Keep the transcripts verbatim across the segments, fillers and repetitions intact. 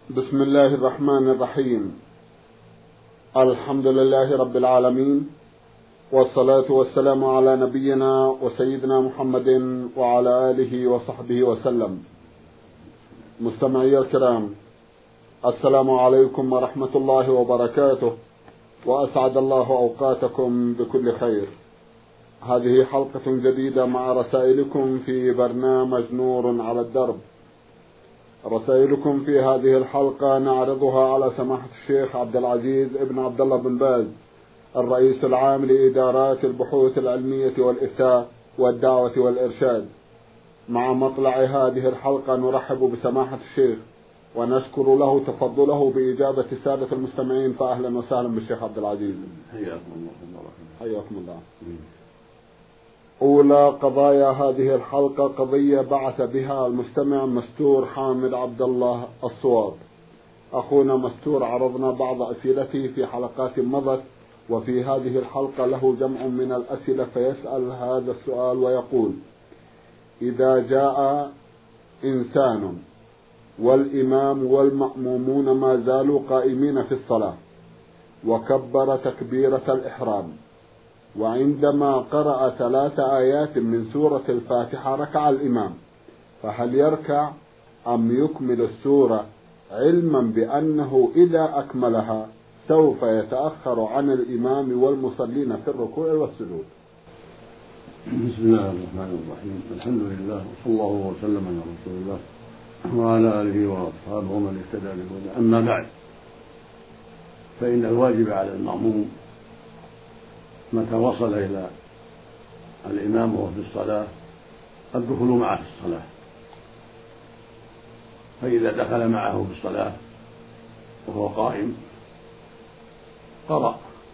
بسم الله الرحمن الرحيم. الحمد لله رب العالمين، والصلاة والسلام على نبينا وسيدنا محمد وعلى آله وصحبه وسلم. مستمعي الكرام، السلام عليكم ورحمة الله وبركاته، وأسعد الله أوقاتكم بكل خير. هذه حلقة جديدة مع رسائلكم في برنامج نور على الدرب. رسائلكم في هذه الحلقة نعرضها على سماحة الشيخ عبد العزيز ابن عبد الله بن باز، الرئيس العام لإدارات البحوث العلمية والإفتاء والدعوة والإرشاد. مع مطلع هذه الحلقة نرحب بسماحة الشيخ ونشكر له تفضله بإجابة السادة المستمعين، فأهلا وسهلا بالشيخ عبد العزيز. حياكم الله. حياكم الله. أولى قضايا هذه الحلقة قضية بعث بها المستمع مستور حامد عبد الله الصواب. أخونا مستور عرضنا بعض أسئلته في حلقات مضت، وفي هذه الحلقة له جمع من الأسئلة، فيسأل هذا السؤال ويقول: إذا جاء إنسان والإمام والمأمومون ما زالوا قائمين في الصلاة وكبر تكبيرة الإحرام، وعندما قرأ ثلاث آيات من سورة الفاتحة ركع الإمام، فهل يركع أم يكمل السورة، علما بأنه إذا أكملها سوف يتأخر عن الإمام والمصلين في الركوع والسجود؟ بسم الله الرحمن الرحيم. الحمد لله، وصلى الله وسلم على رسول الله وعلى آله وأصحابه ومن اهتدى بهداه. أما بعد، فإن الواجب على المأموم متى وصل إلى الإمام وهو في الصلاة الدخول معه في الصلاة، فإذا دخل معه في الصلاة وهو قائم قرأ،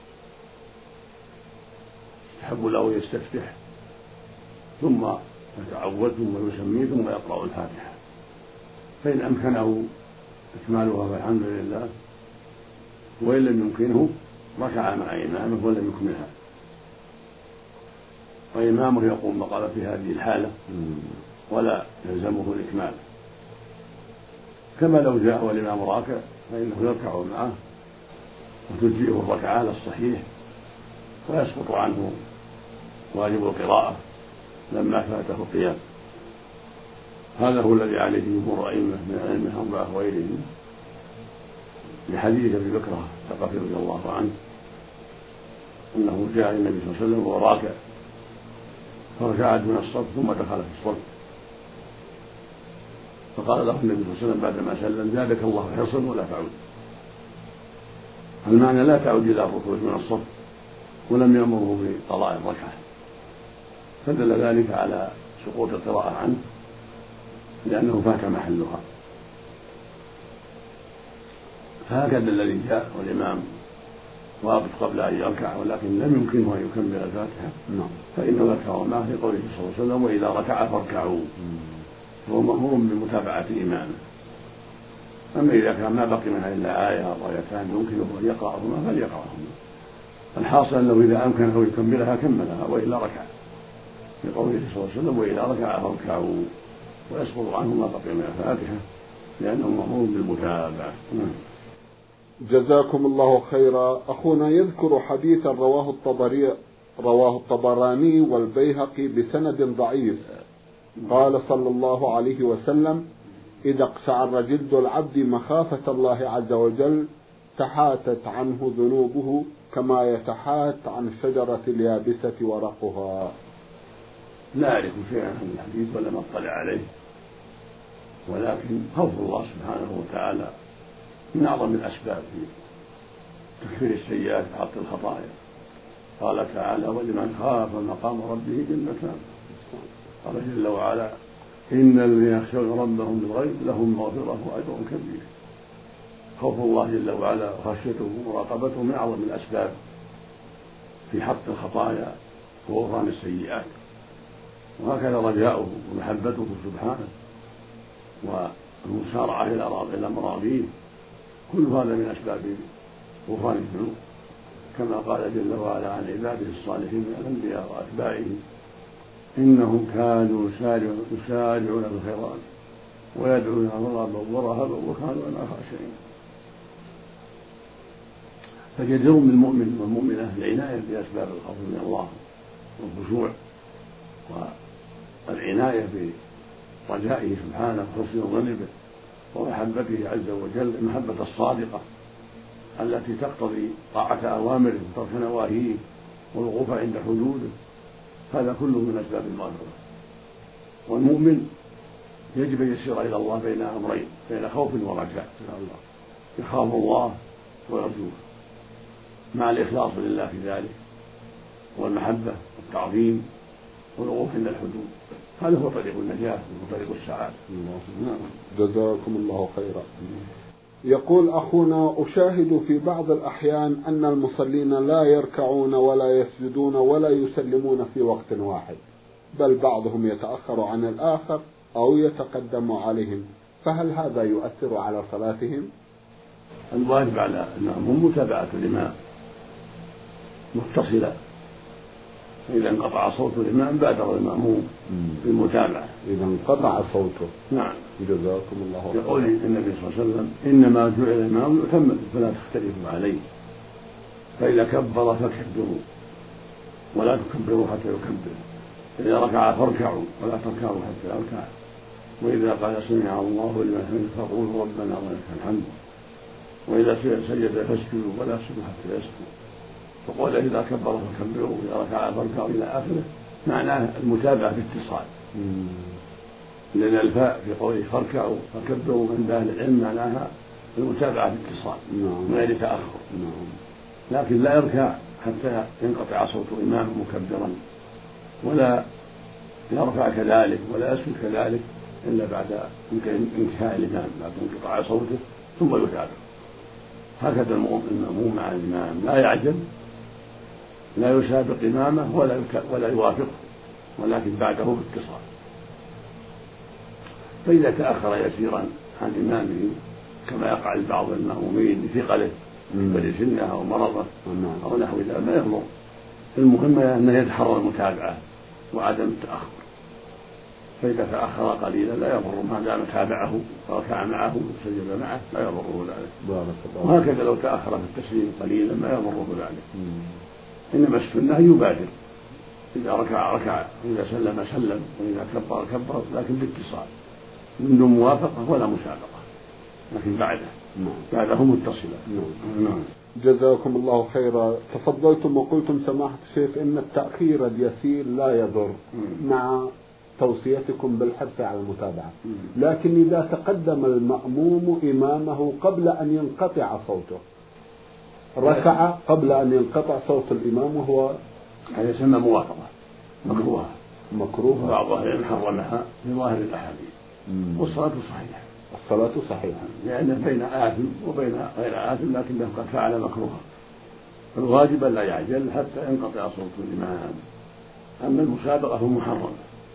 يستحب له يستفتح ثم يتعوذ ثم يسميه ثم يقرأ الفاتحة، فإن أمكنه إكمالها فالحمد لله، وإن لم يمكنه ركع مع إمامه ولم يكملها، وإمامه يقوم مقام في هذه الحالة ولا يلزمه الإكمال، كما لو جاء والإمام راكع فإنه يركع معه وتجزئه الركعة على الصحيح، ويسقط عنه واجب القراءة لما فاته القيام. هذا هو الذي عليه جمهور الأئمة من الأئمة الأربعة وغيرهم، لحديث أبي بكر الثقفي رضي الله عنه أنه جاء النبي صلى الله عليه وسلم وهو راكع فركع من الصف ثم دخل في الصف، فقال له النبي صلى الله عليه وسلم بعدما سلم: زادك الله حرصا ولا تعود. المعنى لا تعود إلى الركوع من الصف، ولم يأمره بقضاء الركعة، فدل ذلك على سقوط القراءة عنه لأنه فات محلها. فهكذا الذي جاء والإمام واقف قبل أن يركع ولكن لم يمكنه أن يكمل الفاتحة فإنه يركع معه في قوله صلى الله عليه وسلم: وإذا ركع فاركعوا. فهو مأمور بمتابعة إمامه. أما إذا كان ما بقي منها إلا آية أو آيتان يمكنه أن يقرأهما فليقرأهما. الحاصل أنه إذا أمكنه يكملها كملها، وإلا ركع، في قوله صلى الله عليه وسلم: وإذا ركع فاركعوا، ويسقط عنه ما بقي من الفاتحة لأنه مأمور بالمتابعة. جزاكم الله خيرا. أخونا يذكر حديثا رواه الطبري رواه الطبراني والبيهقي بسند ضعيف، قال صلى الله عليه وسلم: إذا اقشعر جلد العبد مخافة الله عز وجل تحاتت عنه ذنوبه كما يتحات عن الشجرة اليابسة ورقها. لا أعرف شيئا عن الحديث ولم أطلع عليه، ولكن خوف الله سبحانه وتعالى من أعظم الأسباب في تكفير السيئات وحط الخطايا. قال تعالى: ولمن خاف مقام ربه جنتان. قال جل وعلا: إن الذين يخشون ربهم بالغيب لهم مغفرة وأجر كبير. خوف الله جل وعلا وخشيته ومراقبته من أعظم الأسباب في حط الخطايا وغفران السيئات، وهكذا رجاؤه ومحبته سبحانه والمسارعة إلى مراضيه، كل هذا من أسباب غفران الذنوب، كما قال جل وعلا عن عباده الصالحين من الأنبياء وأتباعهم: إنهم كانوا يسارعون في الخيرات ويدعون رغبا ورهبا وكانوا لنا خاشعين. فجدير بالمؤمن والمؤمنة العناية بأسباب الخوف من الله والخشوع والعناية برجائه سبحانه وحسن الظن به ومحبته عز وجل، المحبة الصادقة التي تقتضي طاعة أوامره وترك نواهيه والوقوف عند حدوده. هذا كله من أسباب المغفرة. والمؤمن يجب أن يسير إلى الله بين أمرين، بين خوف ورجاء إلى الله، يخاف الله ويرجوه مع الإخلاص لله في ذلك والمحبة والتعظيم والوقوف عند الحدود. هذا هو طريق النجاة وطريق السعادة. جزاكم الله خيرا. يقول أخونا: أشاهد في بعض الأحيان أن المصلين لا يركعون ولا يسجدون ولا يسلمون في وقت واحد، بل بعضهم يتأخر عن الآخر أو يتقدم عليهم، فهل هذا يؤثر على صلاتهم؟ الواجب على المأموم متابعة الإمام متصلة، فإذا انقطع صوت الإمام بادر المأموم بالمتابعة. إذا انقطع صوته. نعم. جزاكم الله خيرا. يقول النبي صلى الله عليه وسلم: إنما جعل الإمام يؤتم فلا تختلفوا عليه، فإذا كبر فكبروا ولا تكبروا حتى يكبر، إذا ركع فاركعوا ولا تركعوا حتى يركع، وإذا قال سمع الله لمن حمده فقولوا ربنا ولك الحمد، وإذا سجد فاسجدوا ولا تسجدوا حتى يسجدوا، وقال إذا كبر فكبروا وإذا ركع فاركعوا إلى آخره. معناه المتابعة باتصال، لأن الفاء في قوله فاركعوا فكبروا عند أهل العلم معناها المتابعة باتصال من غير تأخر. لكن لا يركع حتى ينقطع صوت إمامه مكبرا، ولا يرفع كذلك ولا يسجد كذلك إلا بعد انتهاء الإمام، بعد انقطاع صوته ثم يتابع. هكذا المأموم مع الإمام، لا يعجل، لا يسابق إمامه ولا ولا يوافقه، ولكن بعده باتصال. فإذا تأخر يسيرا عن إمامه كما يقع لبعض المأمومين لثقله بل سنه أو مرضه أو نحو ذلك ما يضر، المهم أنه يتحرى المتابعة وعدم التأخر. فإذا تأخر قليلا لا يضر ما دام تابعه وركع معه وسجد معه لا يضره ذلك. وهكذا لو تأخر في التسليم قليلا ما يضره ذلك. إنما السنة يبادر، إذا ركع ركع وإذا سلم سلم وإذا كبر كبر، لكن باتصال من دون موافقة ولا مسابقة، لكن بعده بعده متصلة. نعم. جزاكم الله خيرا. تفضلتم وقلتم سماحة الشيخ إن التأخير اليسير لا يضر مع توصيتكم بالحرص على المتابعة، لكن إذا تقدم المأموم إمامه قبل أن ينقطع صوته، ركع قبل أن ينقطع صوت الإمام، وهو هذا يسمى موافقة مكروهة مكروهة بعض أهل العلم حرمها في ظاهر الأحاديث. والصلاة صحيحة، الصلاة صحيحة، لأن بين آثم وبين غير آثم، لكنه قد فعل مكروها. فالواجب لا يعجل حتى ينقطع صوت الإمام. أما المسابقة فمحرمة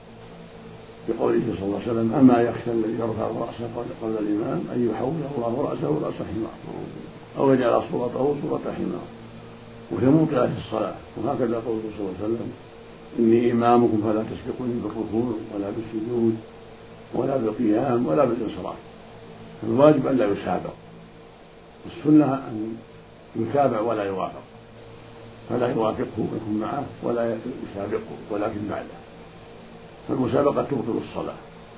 بقوله صلى الله عليه وسلم: أما يخشى الذي يرفع رأسه قبل الإمام أن يحول الله رأسه رأس حمار أو يجعل صورته صورة حمار، وهي موقعة في الصلاة. وهكذا قوله صلى الله عليه وسلم: إني إمامكم فلا تسبقوني بالركوع ولا بالسجود ولا بالقيام ولا بالانصراف. الواجب أن لا يسابق، السنة أن يتابع ولا يوافق، فلا يوافقه ويكون معه ولا يسابقه ولكن بعده. فالمسابقة تبطل الصلاة،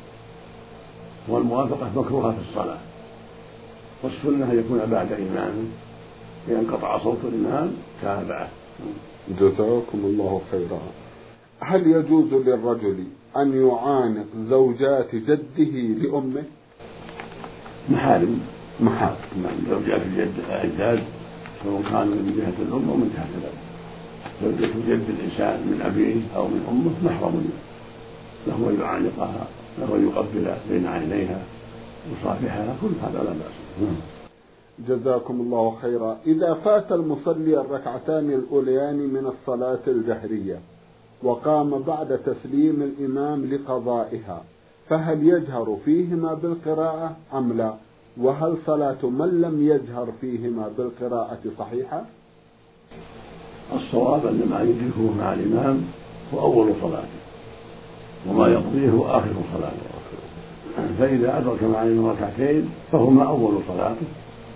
والموافقة مكروهة في الصلاة، والسنة أن يكون بعد إمامه، إذا انقطع صوت الإمام تابعه. جزاكم الله خيرا. هل يجوز للرجل أن يعانق زوجات جده لأمه؟ محارم محارم زوجات الجد الأجداد، سواء كانوا من جهة الأم أو من جهة الأب. زوجة جد الإنسان من أبيه أو من أمه محرم له أن يعانقها، له أن يقبل بين عينيها ويصافحها، كل هذا لا بأس. جزاكم الله خيرا. إذا فات المصلي الركعتان الأوليان من الصلاة الجهرية وقام بعد تسليم الإمام لقضائها، فهل يجهر فيهما بالقراءة أم لا؟ وهل صلاة من لم يجهر فيهما بالقراءة صحيحة؟ الصواب أن ما يدركه مع الإمام هو أول صلاته، وما يقضيه هو آخر صلاته. فإذا أدرك مع الإمام ركعتين فهما أول صلاته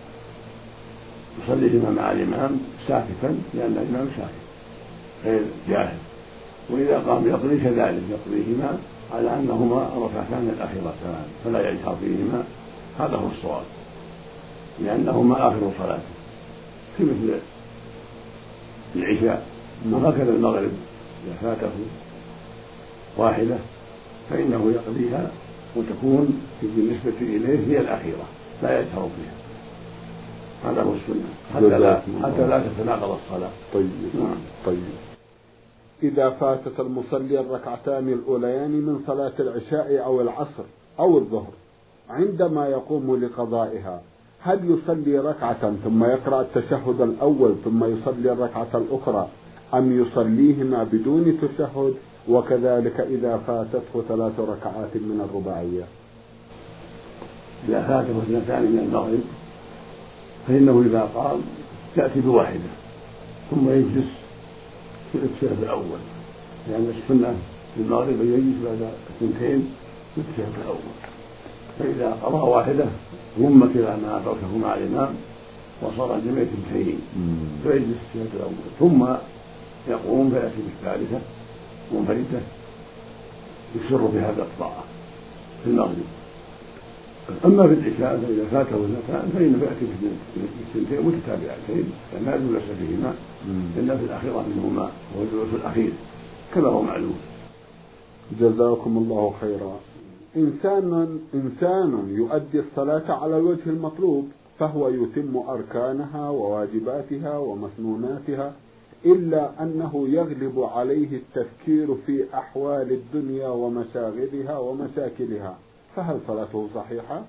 يصليهما مع الإمام ساكتا لأن الإمام ساكت غير جاهل، وإذا قام يقضي كذلك يقضيهما على أنهما الركعتان الأخيرتان فلا يجهر فيهما. هذا هو الصواب لأنهما آخر صلاته في مثل العشاء. وهكذا المغرب إذا فاته واحدة فإنه يقضيها وتكون بالنسبة إليه هي الأخيرة لا يجهر فيها. هذا هو السنة حتى لا حتى لا تتناقض الصلاة. طيب. نعم. طيب. إذا فاتت المصلي الركعتان الأوليان من صلاة العشاء أو العصر أو الظهر عندما يقوم لقضائها هل يصلي ركعة ثم يقرأ التشهد الأول ثم يصلي الركعة الأخرى أم يصليهما بدون تشهد؟ وكذلك إذا فاتته ثلاث ركعات من الرباعية. إذا فاته اثنتان من المغرب فإنه إذا قام يأتي بواحدة ثم يجلس في التشهد الأول لأن السنة في المغرب أن يجلس بعد اثنتين في التشهد الأول. فإذا قضى واحدة ضم إلى ما أدركه مع الإمام وصار جميع اثنتين فيجلس في التشهد الأول ثم يقوم فيأتي بالثالثة منفردة يسر في هذا الطاعة في المغرب. أما في العشاء فإذا فاته اثنتان فإنه يأتي بالثنتين متتابعتين فلا جلس فيهما إلا في الأخيرة منهما وهو الجلوس الأخير كما هو معلوم. جزاكم الله خيرا. إنسان إنسان يؤدي الصلاة على الوجه المطلوب فهو يتم أركانها وواجباتها ومسنوناتها إلا أنه يغلب عليه التفكير في أحوال الدنيا ومشاغلها ومشاكلها فهل صلاته صحيحة؟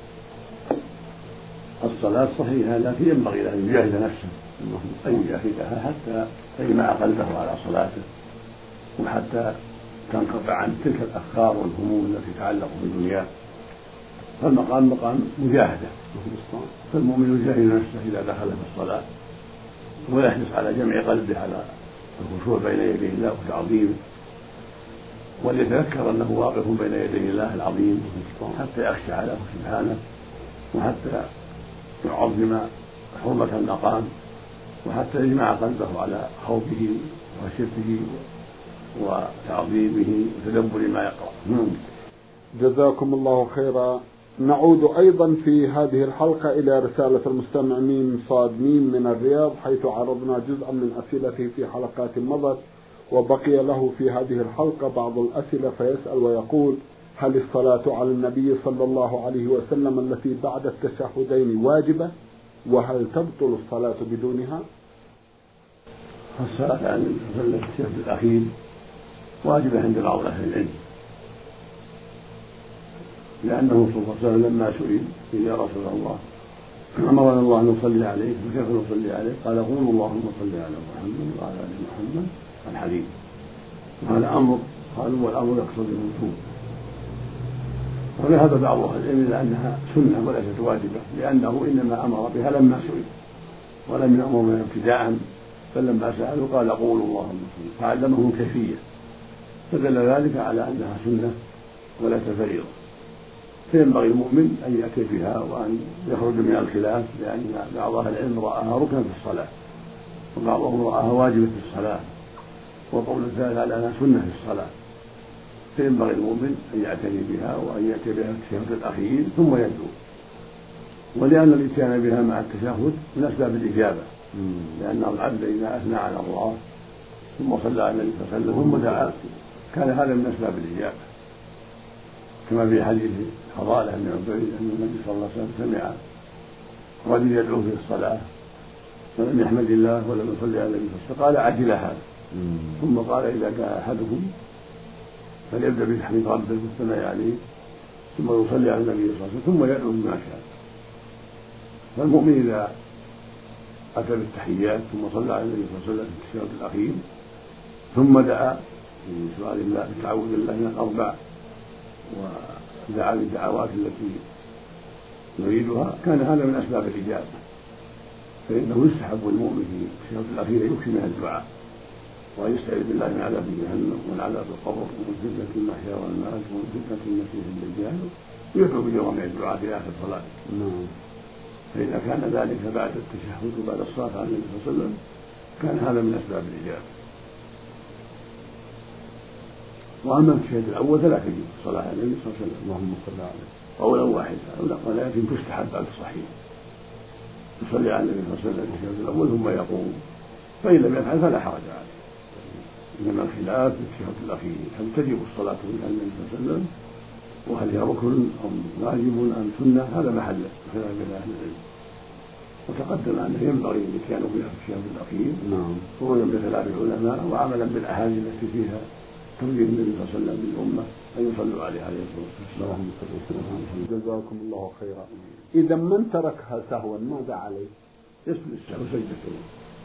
الصلاة صحيحة لكن ينبغي له أن يجاهد نفسه أن يجاهدها حتى يجمع قلبه على صلاته وحتى تنقطع عن تلك الأفكار والهموم التي تتعلق بالدنيا. فالمقام مقام مجاهدة فالمؤمن يجاهد نفسه إذا دخل في الصلاة ويحرص على جمع قلبه على الخشوع بين يدي الله وتعظيمه وليتذكر أنه واقف بين يدي الله العظيم حتى يخشع له سبحانه وحتى يعظم حرمة المقام وحتى يجمع قلبه على خوفه وخشيته وتعظيمه وتدبر ما يقرأ. جزاكم الله خيرا. نعود أيضا في هذه الحلقة إلى رسالة المستمع ميم صاد ميم من الرياض حيث عرضنا جزءا من أسئلته في حلقات مضت وبقي له في هذه الحلقة بعض الأسئلة فيسأل ويقول: هل الصلاة على النبي صلى الله عليه وسلم التي بعد التشهدين واجبة؟ وهل تبطل الصلاة بدونها؟ الصلاة على التشهد الأخير واجبة عند بعض أهل العلم لأنه صلى الله عليه وسلم لما سئل يا رسول الله أمرنا الله أن نصلي عليك فكيف نصلي عليك؟ قال قولوا اللهم صل على محمد وعلى آل محمد الحديث. وهذا أمر قالوا والأمر يقتضي الوجوب وذهب بعض أهل العلم إلى أنها سنة وليست واجبة لأنه إنما أمر بها لما سئل ولم يأمر بها ابتداء بل لما سألوا قال قولوا اللهم صل فعلمهم كيفية فدل ذلك على أنها سنة وليست فريضة. فينبغي المؤمن أن يأتي بها وأن يخرج من الخلاف لأن بعض أهل العلم رآها ركنا في الصلاة وبعضهم رآها واجبة في الصلاة وقول الثالث على أنها سنة في الصلاة. فينبغي المؤمن أن يعتني بها وأن يأتي بها في التشهد الأخير ثم يدعو ولأن الإتيان بها مع التشهد من أسباب الإجابة لأن العبد إذا أثنى على الله ثم صلى على النبي صلى الله عليه وسلم ثم دعا كان هذا من أسباب الإجابة كما في حديث فضالة بن عبيد أن النبي صلى الله عليه وسلم سمع رجل يدعو في الصلاة فلم يحمد الله ولم يصلي على النبي صلى الله عليه وسلم قال عجل هذا ثم قال إذا جاء أحدكم فليبدأ بتحميد ربه والثناء عليه ثم يصلي على النبي صلى الله عليه وسلم ثم يدعو بما شاء. فالمؤمن إذا أتى بالتحيات ثم صلى على النبي صلى الله عليه وسلم في التشهد الأخير ثم دعا في سؤال الله بتعوذ الله من الأربع ودعا بالدعوات التي يريدها كان هذا من أسباب الإجابة. فإنه يستحب المؤمن في التشهد الأخير يكفي من الدعاء وأن يستعيذ بالله من عذاب جهنم ومن عذاب القبر ومن فتنة المحيا والممات ومن فتنة المسيح الدجال يدعو بجوامع الدعاء في آخر صلاته. نعم. فإذا كان ذلك بعد التشهد وبعد الصلاة على النبي صلى الله عليه وسلم كان هذا من أسباب الإجابة. وأما التشهد الأول فلا تجب الصلاة على النبي صلى الله عليه وسلم اللهم صل عليه قولا واحدا، ولكن تستحب بعد الصحيح يصلي على النبي صلى الله عليه وسلم التشهد الأول ثم يقوم، فإن لم يفعل فلا حرج عليه. إنما الخلاف في التشهد الأخير، هل تجب الصلاة على النبي صلى الله عليه وسلم وهل هي ركن أم واجب أم سنة، هذا محل خلاف بين أهل العلم. وتقدم أنه ينبغي الإتيان بها في التشهد الأخير نعم خروجا بخلاف العلماء وعملا بالأحاديث التي فيها تنبيه النبي صلى الله عليه وسلم للأمة أن يصلوا عليه عليه الصلاة والسلام. جزاكم الله خيرا. إذا من تركها سهوا ماذا عليه؟ يسجد السهو سجدته.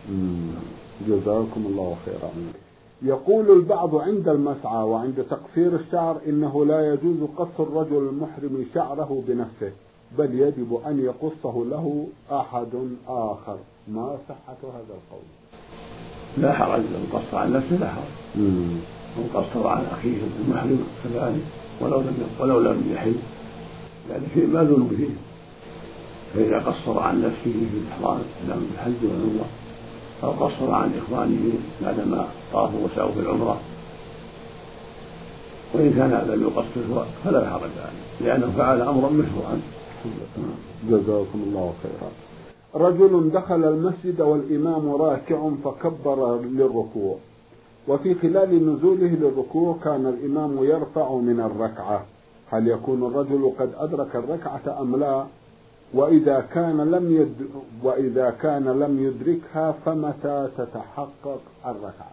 جزاكم الله خيرا. يقول البعض عند المسعى وعند تقصير الشعر إنه لا يجوز قص الرجل المحرم شعره بنفسه، بل يجب أن يقصه له أحد آخر، ما صحة هذا القول؟ لا حرج لو قص عن نفسه لا حرج، أو قصر عن أخيه المحرم كذلك ولو لم ولو لم يحل، لأن شيء ما ذنب فيه. فإذا قصر عن نفسه في الإحرام لم الحج والعمرة، أو قصر عن إخوانه بعدما طافوا وسعوا في العمرة، وإن كان لم يقصر فلا حرج عليه لأنه فعل أمرا مشروعا. جزاكم الله خيرا. رجل دخل المسجد والإمام راكع فكبر للركوع، وفي خلال نزوله للركوع كان الإمام يرفع من الركعة، هل يكون الرجل قد أدرك الركعة أم لا؟ وإذا كان لم يد وإذا كان لم يدركها فمتى تتحقق الركعة؟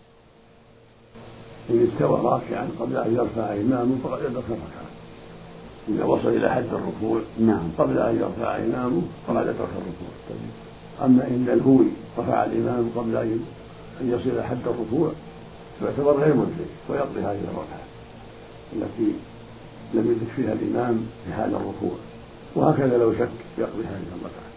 إن استوى راكعا قبل أن يرفع إمامه فقد أدرك الركعة. إذا وصل إلى حد الركوع نعم قبل أن يرفع إمامه فقد أدرك الركوع. أما إن الهوي رفع الإمام قبل أن يصل إلى حد الركوع فيعتبر غير مدرك ويقضي هذه الركعة التي لم يدرك فيها الإمام في حال الركوع، وهكذا لو شك يقضي هذه الركعة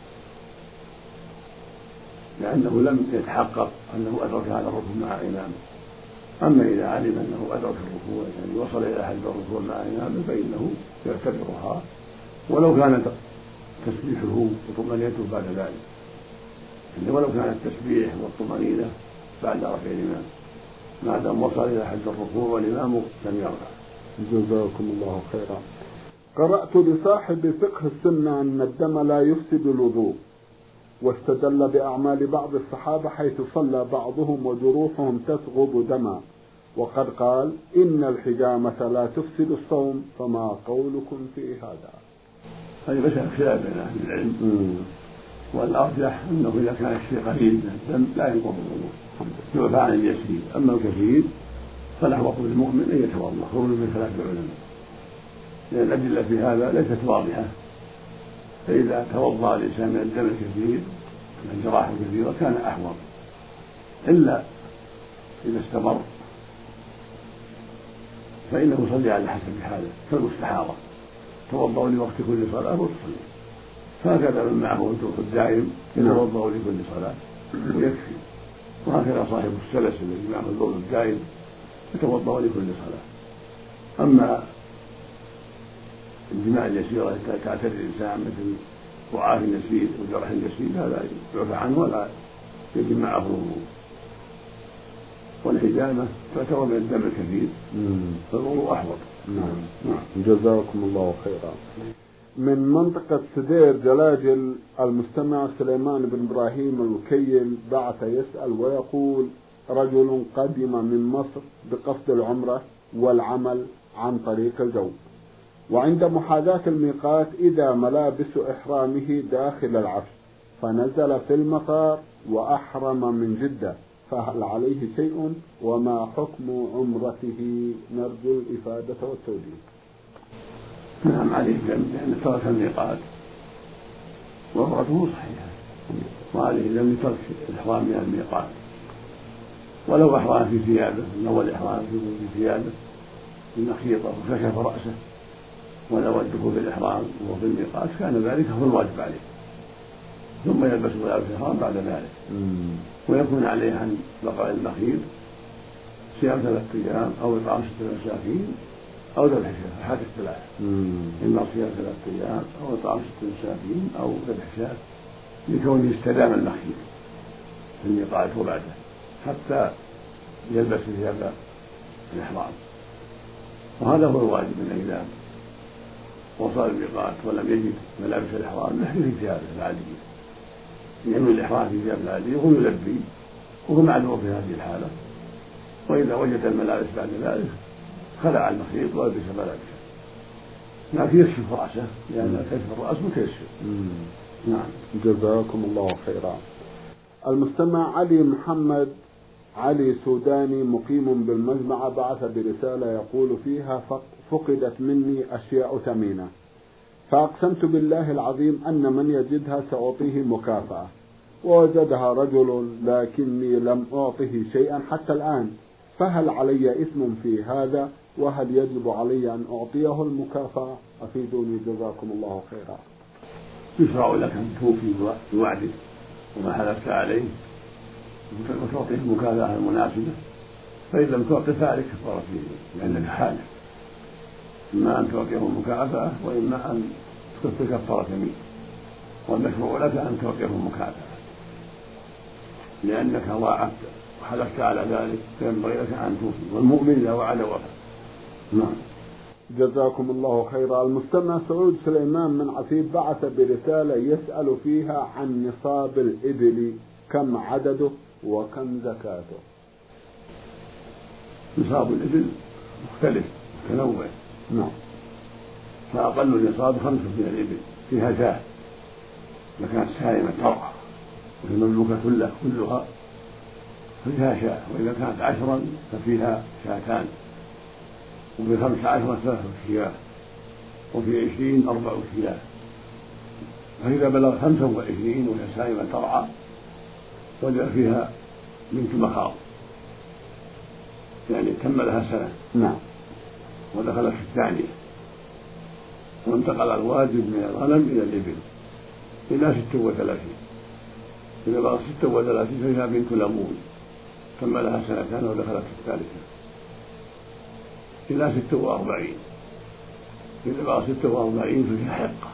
لأنه لم يتحقق أنه أدرك هذا الركوع مع إمامه. أما إذا علم أنه أدرك الركوع يعني وصل إلى حد الركوع مع إمامه فإنه يعتبرها ولو كان تسبيحه وطمأنينته بعد ذلك، يعني ولو كان التسبيح والطمأنينة بعد رفع الإمام ما دام وصل إلى حد الركوع والإمام لم يرفع. جزاكم الله خيرا. قرأت لصاحب فقه السنة أن الدم لا يفسد الوضوء، واستدل بأعمال بعض الصحابة حيث صلى بعضهم وجروحهم تسغب دما، وقد قال إن الحجامة لا تفسد الصوم، فما قولكم في هذا؟ هذه مسألة خلاف بين أهل العلم، والأرجح أنه إذا كان الشيء قليل من الدم لا ينقض الوضوء يعفى عن اليسير، أما الكثير فالأحوط للمؤمن أن يتوضأ خروجا من خلاف العلماء، لأن الأدلة في هذا ليست واضحة. فإذا توضأ الإنسان من الدم الكثير من الجراح الكثيرة كان أحوط، إلا إذا استمر فإنه يصلي على حسب حاله كالمستحاضة، توضأ لوقت كل صلاة وتصلي، فهكذا من معه الجرح الدائم يتوضأ لكل صلاة ويكفي، وهكذا صاحب السلس الذي معه البول الدائم يتوضأ لكل صلاة. أما الدماء اليسيرة التي تعتري الإنسان مثل ضعاف يسير وجرح يسير هذا يعفى عنه ولا يجب معه الوضوء. والحجامة تعتبر من الدم الكثير فالوضوء أحوط. نعم. جزاكم الله خيرا. من منطقة سدير جلاجل المستمع سليمان بن إبراهيم الوكيل بعث يسأل ويقول: رجل قدم من مصر بقصد العمرة والعمل عن طريق الجو، وعند محاذاة الميقات إذا ملابس إحرامه داخل العفش، فنزل في المطار وأحرم من جدة، فهل عليه شيء؟ وما حكم عمرته؟ نرجو الإفادة والتوجيه. نعم عليه لأن ترك الميقات وعمرته صحيحة، وعليه لم ترك الإحرام من الميقات، ولو أحرم في ثيابه من أول إحرام في ثيابه المخيطة وكشف رأسه ونوى الدخول في الإحرام وهو في الميقات كان ذلك هو الواجب عليه، ثم يلبس ملابس الإحرام بعد ذلك، ويكون عليه عن بقاء المخيط صيام ثلاثة أيام أو إطعام ستة مساكين أو ذبح شاة، حاجة الثلاث، إما صيام ثلاثة أيام أو إطعام ستة مساكين أو ذبح شاة، لكونه استدام المخيط في الميقات وبعده حتى يلبس ثياب الإحرام. وهذا هو الواجب، من إذا وصل الميقات ولم يجد ملابس الإحرام يحل في ثيابه العادية، يعمل الإحرام في ثيابه العادية وهو يلبي وهو معذور في هذه الحالة. وإذا وجد الملابس بعد ذلك خلع المخيط ولبس ملابسه، لكن يكشف رأسه لأن كشف الرأس متيسر. نعم، جزاكم الله خيرا. المستمع علي محمد علي سوداني مقيم بالمجمع بعث برسالة يقول فيها: فقدت مني أشياء ثمينة، فأقسمت بالله العظيم أن من يجدها سأعطيه مكافأة، ووجدها رجل لكني لم أعطه شيئا حتى الآن، فهل علي إثم في هذا؟ وهل يجب علي أن أعطيه المكافأة؟ أفيدوني جزاكم الله خيرا. يشرع لك أن توفي بوعدك وما حلفت عليه وتعطيه المكافأة المناسبة، فإن لم تعطه فعليك كفارة لأنك حالف، إما أن تعطيه المكافأة وإما أن تكفر كفارة يمين، والمشروع لك أن تعطيه المكافأة لأنك واعدت وحلفت على ذلك، فينبغي لك أن توفي، والمؤمن إذا وعد وفى. نعم، جزاكم الله خيرا. المستمع سعود سليمان من عفيف بعث برسالة يسأل فيها عن نصاب الإبل، كم عدده وكم زكاته؟ نصاب الإبل مختلف متنوع. نعم. فأقل النصاب خمسة من الإبل فيها شاة إذا كانت سائمة ترعى وهي المملوكة كلها كلها فيها شاة، وإذا كانت عشرا ففيها شاتان، وفي خمس عشرة ثلاثة شياه، وفي عشرين أربع شياه. فإذا بلغ خمسة وعشرين وهي سائمة ترعى وجاء فيها بنت مخاض يعني تم لها سنة. نعم. ودخلت في الثانية، وانتقل الواجب من الغنم إلى الإبل إلى ست وثلاثين. إذا بلغ ست وثلاثين فيها بنت لبون تم لها سنتان ودخلت في الثالثة إلى ست وأربعين. إذا بلغ ست وأربعين فيها حقة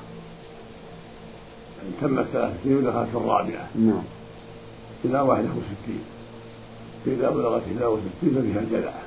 يعني تمت ثلاث سنين ودخلت في الرابعة. نعم. إلى واحدة وستين. إذا بلغت إلى وستين ففيها جذعة،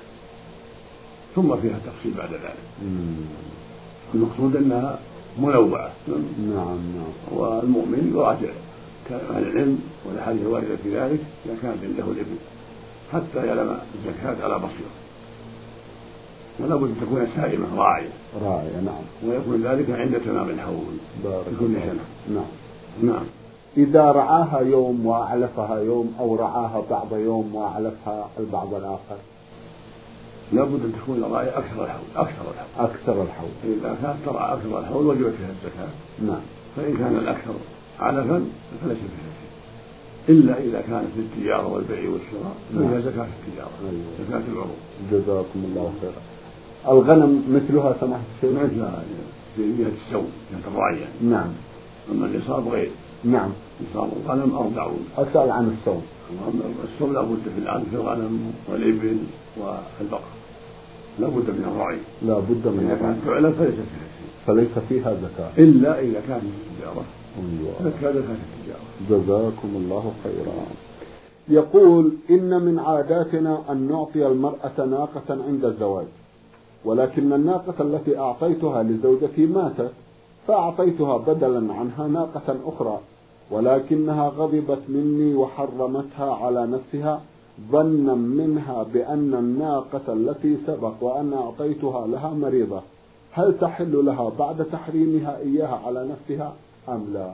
ثم فيها تفصيل بعد ذلك. المقصود أنها منوعة. نعم نعم. والمؤمن يراجع كلام أهل العلم والأحاديث الواردة في ذلك إذا كانت عنده الإبل حتى يعلم الزكاة على بصيرة، ولا بد أن تكون سائمة راعية. راعية نعم. ويكون ذلك عند تمام الحول في كل سنة. نعم نعم. إذا رعاها يوم وأعلفها يوم، أو رعاها بعض يوم وأعلفها البعض الآخر، لابد أن تكون الراعي أكثر الحول. أكثر الحول. أكثر الحول. إذا كانت ترعى أكثر الحول وجبت فيها الزكاة. نعم. فإن كان الأكثر علفا فليس فيها شيء، إلا إذا كانت في التجارة والبيع والشراء فيها زكاة التجارة. أيوة. زكاة العروض. جزاكم الله خيرا. الغنم مثلها سماحة الشيخ؟ مثلها في جهة السوم جهة الرعي. نعم. أما النصاب غير. نعم. نصاب الغنم أربعون. أسأل عن السوم. السوم لابد في الآن في الغنم والإبل والبقر لابد من الرعي. لابد من إذا كانت تعلم فليس فيها شيء. فليس فيها زكاة. إلا إذا كانت التجارة. أيوة. زكاة التجارة. جزاكم الله خيرا. يقول: إن من عاداتنا أن نعطي المرأة ناقة عند الزواج، ولكن الناقة التي أعطيتها لزوجتي ماتت، فأعطيتها بدلا عنها ناقة أخرى، ولكنها غضبت مني وحرمتها على نفسها ظنا منها بأن الناقة التي سبق وأنا أعطيتها لها مريضة، هل تحل لها بعد تحريمها إياها على نفسها أم لا؟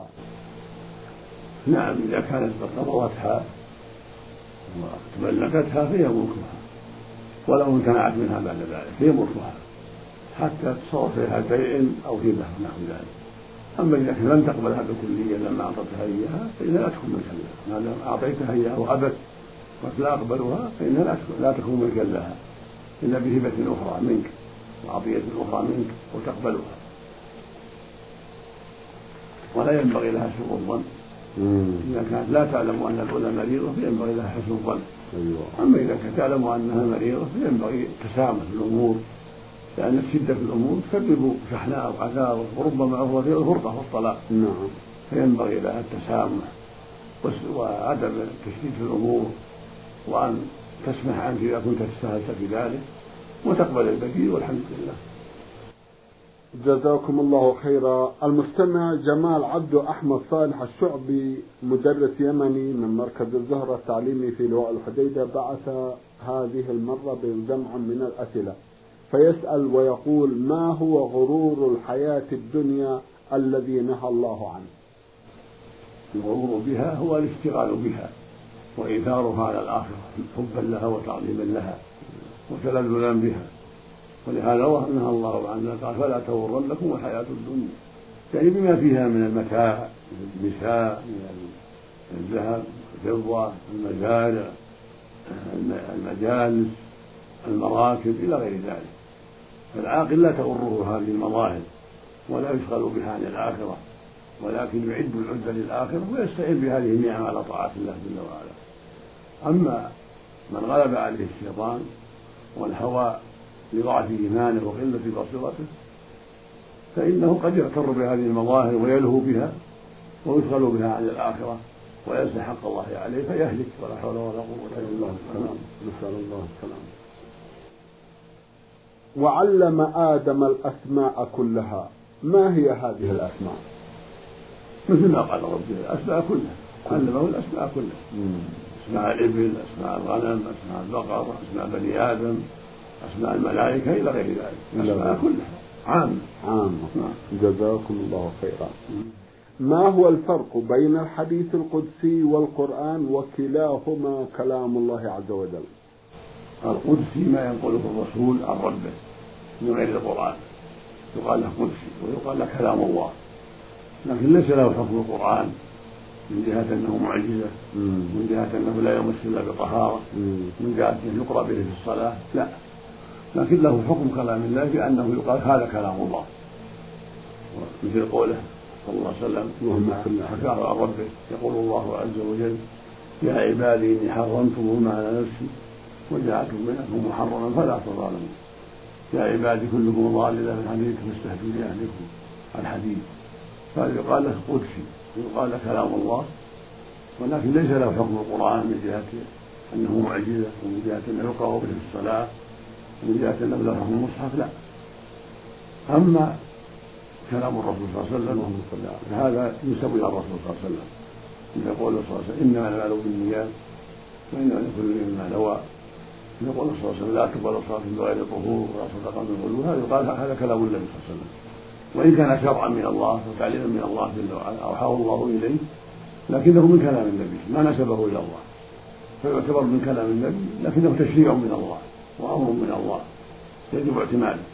نعم، إذا كانت قررتها وتملكتها فهي ملكها، ولو امتنعت منها بعد ذلك فهي ملكها حتى تصرف فيها بيع أو هبة ونحو ذلك. أما إذا لم تقبلها بالكلية لما أعطتها إياها فإنها لا تكون ملكا لها، ما دام أعطيتها إياها وأبت ولا أقبلها فإنها لا تكون ملكا لها إلا بهبة أخرى منك وعطية أخرى منك وتقبلها. ولا ينبغي لها سوء الظن. إذا كانت لا تعلم أن الأولى مريضة فينبغي لها حسن الظن. أيوة. أما إذا كانت تعلم أنها مريضة فينبغي التسامح في الأمور لأن الشدة في الأمور تسبب شحناء وعثار وربما أفضل فيها الفرقة والطلاق. نعم. فينبغي لها التسامح وعدم التشديد في الأمور، وأن تسمح عنك إذا كنت تستاهلت في ذلك وتقبل البديل، والحمد لله. جزاكم الله خيرا. المستمع جمال عبد أحمد صالح الشعبي مدرس يمني من مركز الزهرة التعليمي في لواء الحديدة بعث هذه المرة بجمع من الأسئلة، فيسأل ويقول: ما هو غرور الحياة الدنيا الذي نهى الله عنه؟ الغرور بها هو الاشتغال بها وإيثارها على الآخرة حبا لها وتعظيما لها وتلذذا بها، ولهذا نهى الله عنها قال: فلا تغرنكم الحياة الدنيا، يعني بما فيها من المتاع، من النساء، من الذهب، الفضة، المزارع، المجالس، المراكب إلى غير ذلك. فالعاقل لا تغره هذه المظاهر ولا يشغل بها عن الآخرة، ولكن يعد العدة للآخرة ويستعين بهذه النعم على طاعة الله جل وعلا. أما من غلب عليه الشيطان والهوى لضعف إيمانه وقلة بصيرته فإنه قد يغتر بهذه المظاهر ويلهو بها ويشغل بها عن الآخرة وينسى حق الله عليه فيهلك، ولا حول ولا قوة إلا بالله. نسأل الله السلامة. وعلم آدم الأسماء كلها، ما هي هذه الأسماء؟ مثل ما قال ربي: الأسماء كلها، علمه الأسماء كلها، أسماء الإبل، أسماء الغنم، أسماء البقر، أسماء بني آدم، أسماء الملائكة إلى غير ذلك، أسماء كلها عامة. عامة. جزاكم الله خيرا. ما هو الفرق بين الحديث القدسي والقرآن وكلاهما كلام الله عز وجل؟ القدسي ما ينقله الرسول عن ربه من غير القرآن، يقال له قدسي ويقال له كلام الله، لكن ليس له حكم القرآن من جهة أنه معجزة، من جهة أنه لا يمس إلا بطهارة، من جهة أنه يقرأ به في الصلاة، لا، لكن له حكم كلام الله بأنه يقال هذا كلام الله، مثل قوله صلى الله عليه وسلم لما حكاه عن ربه يقول الله عز وجل: يا عبادي إني حرمت الظلم على نفسي وجعلته بينكم محرما فلا تظالموا، يا عبادي كلكم ضال إلا من حديث فاستهدوا لأهلكم الحديث. فهذا يقال له قدسي ويقال له كلام الله، ولكن ليس له حكم القرآن من جهة أنه معجزة ومن جهة أنه يقرأ به في الصلاة ومن جهة أنه له حكم المصحف، لا. أما كلام الرسول صلى الله عليه وسلم فهذا ينسب إلى الرسول صلى الله عليه وسلم، يقول صلى الله عليه وسلم: إنما الأعمال بالنيات وإنما لكل امرئ ما نوى، يقول صلى الله عليه وسلم: لا تقبل صلاة بغير طهور ولا صدقة من غلول. هذا يقال هذا كلام النبي صلى الله عليه وسلم، وإن كان شرعا من الله وتعليما من الله جل وعلا أوحاه الله إليه، لكنه من كلام النبي ما نسبه إلى الله، فيعتبر من كلام النبي لكنه تشريع من الله وأمر من الله يجب اعتماده.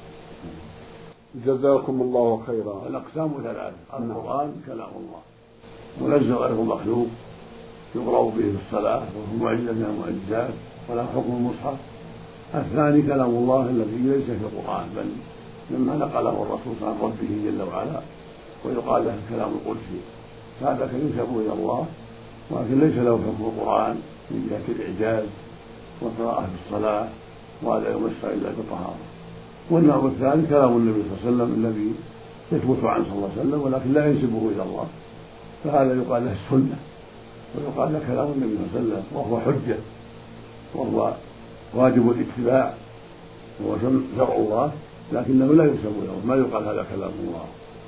جزاكم الله خيرا. الأقسام ثلاثة: القرآن كلام الله منزل غير مخلوق يقرأ به في الصلاة وهو معجزة من المعجزات ولا حكم المصحف. الثاني كلام الله الذي ليس في القرآن بل مما نقله الرسول عن ربه جل وعلا ويقال له الكلام القدسي، هذا ينسب إلى الله ولكن ليس له حكم القرآن من جهة الإعجاز والقراءة في الصلاة ولا يمس إلا بطهارة. والنوع الثالث كلام النبي صلى الله عليه وسلم الذي يثبت عنه صلى الله عليه وسلم ولكن لا ينسبه إلى الله، فهذا يقال له السنة ويقال له كلام النبي صلى الله عليه وسلم، وهو حجة وهو واجب الاتباع وهو شرع الله لكنه لا ينسب إلى الله، ما يقال هذا كلام الله.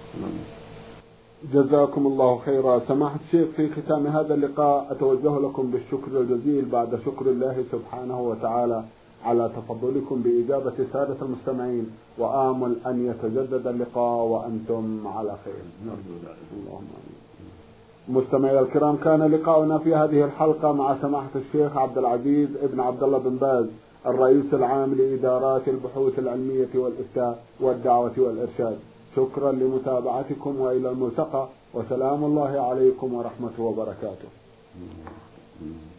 جزاكم الله خيرا. سماحة الشيخ، في ختام هذا اللقاء أتوجه لكم بالشكر الجزيل بعد شكر الله سبحانه وتعالى على تفضلكم بإجابة سادة المستمعين، وآمل أن يتجدد اللقاء وأنتم على خير. نرجو ذلك. اللهم آمين. مستمعي الكرام، كان لقاؤنا في هذه الحلقة مع سماحة الشيخ عبد العزيز ابن عبد الله بن باز الرئيس العام لإدارات البحوث العلمية والإفتاء والدعوة والإرشاد. شكرا لمتابعتكم وإلى الملتقى، وسلام الله عليكم ورحمته وبركاته.